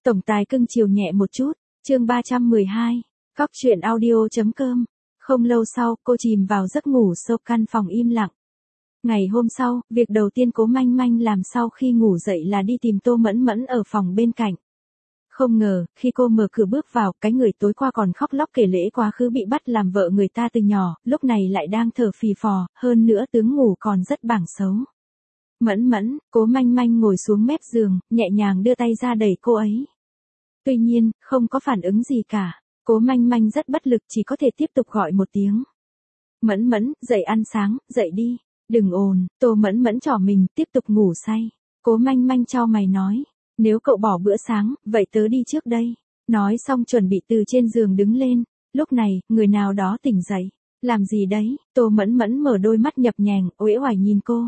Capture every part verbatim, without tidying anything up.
Tổng tài cưng chiều nhẹ một chút, chương ba trăm mười hai, cóc truyện audio.com. Không lâu sau, cô chìm vào giấc ngủ sâu, căn phòng im lặng. Ngày hôm sau, việc đầu tiên Cố Manh Manh làm sau khi ngủ dậy là đi tìm Tô Mẫn Mẫn ở phòng bên cạnh. Không ngờ, khi cô mở cửa bước vào, cái người tối qua còn khóc lóc kể lễ quá khứ bị bắt làm vợ người ta từ nhỏ, lúc này lại đang thở phì phò, hơn nữa tướng ngủ còn rất bảng xấu. Mẫn Mẫn, Cố Manh Manh ngồi xuống mép giường, nhẹ nhàng đưa tay ra đẩy cô ấy. Tuy nhiên, không có phản ứng gì cả. Cố Manh Manh rất bất lực, chỉ có thể tiếp tục gọi một tiếng. Mẫn Mẫn, dậy ăn sáng, dậy đi. Đừng ồn. Tô Mẫn Mẫn trỏ mình, tiếp tục ngủ say. Cố Manh Manh chau mày nói. Nếu cậu bỏ bữa sáng, vậy tớ đi trước đây. Nói xong chuẩn bị từ trên giường đứng lên. Lúc này, người nào đó tỉnh dậy. Làm gì đấy? Tô Mẫn Mẫn mở đôi mắt nhập nhèng, uể oải nhìn cô.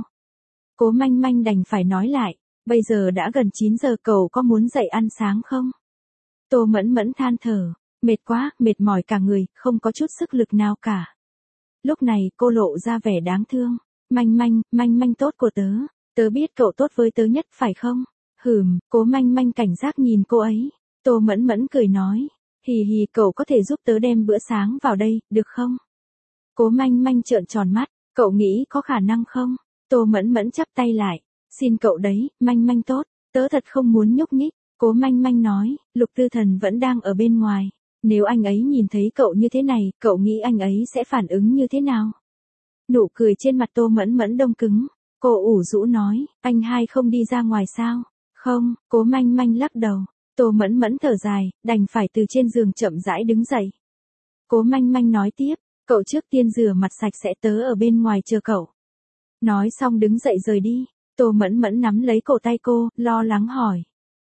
Cố Manh Manh đành phải nói lại. Bây giờ đã gần chín giờ, cậu có muốn dậy ăn sáng không? Tô Mẫn Mẫn than thở. Mệt quá, mệt mỏi cả người, không có chút sức lực nào cả. Lúc này, cô lộ ra vẻ đáng thương. Manh Manh, Manh Manh tốt của tớ. Tớ biết cậu tốt với tớ nhất, phải không? Hừm, Cố Manh Manh cảnh giác nhìn cô ấy. Tô Mẫn Mẫn cười nói. Hì hì, cậu có thể giúp tớ đem bữa sáng vào đây, được không? Cố Manh Manh trợn tròn mắt. Cậu nghĩ có khả năng không? Tô Mẫn Mẫn chắp tay lại. Xin cậu đấy, Manh Manh tốt. Tớ thật không muốn nhúc nhích. Cố Manh Manh nói. Lục Tư Thần vẫn đang ở bên ngoài. Nếu anh ấy nhìn thấy cậu như thế này, cậu nghĩ anh ấy sẽ phản ứng như thế nào? Nụ cười trên mặt Tô Mẫn Mẫn đông cứng. Cô ủ rũ nói, anh hai không đi ra ngoài sao? Không, Cố Manh Manh lắc đầu. Tô Mẫn Mẫn thở dài, đành phải từ trên giường chậm rãi đứng dậy. Cố Manh Manh nói tiếp, cậu trước tiên rửa mặt sạch sẽ, tớ ở bên ngoài chờ cậu. Nói xong đứng dậy rời đi. Tô Mẫn Mẫn nắm lấy cổ tay cô, lo lắng hỏi.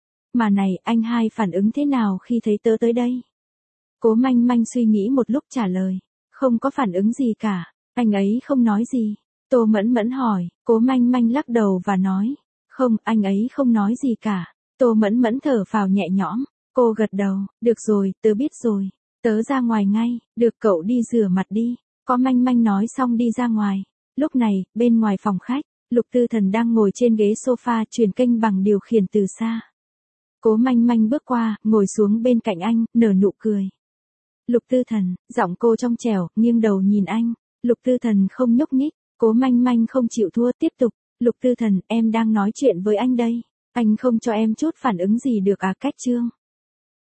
Mà này, anh hai phản ứng thế nào khi thấy tớ tới đây? Cố Manh Manh suy nghĩ một lúc trả lời. Không có phản ứng gì cả. Anh ấy không nói gì. Tô Mẫn Mẫn hỏi. Cố Manh Manh lắc đầu và nói. Không, anh ấy không nói gì cả. Tô Mẫn Mẫn thở phào nhẹ nhõm. Cô gật đầu. Được rồi, tớ biết rồi. Tớ ra ngoài ngay. Được, cậu đi rửa mặt đi. Có Manh Manh nói xong đi ra ngoài. Lúc này, bên ngoài phòng khách, Lục Tư Thần đang ngồi trên ghế sofa truyền kênh bằng điều khiển từ xa. Cố Manh Manh bước qua, ngồi xuống bên cạnh anh, nở nụ cười. Lục Tư Thần, giọng cô trong trẻo, nghiêng đầu nhìn anh. Lục Tư Thần không nhúc nhích. Cố Manh Manh không chịu thua, tiếp tục. Lục Tư Thần, em đang nói chuyện với anh đây. Anh không cho em chút phản ứng gì được à? Cách chương.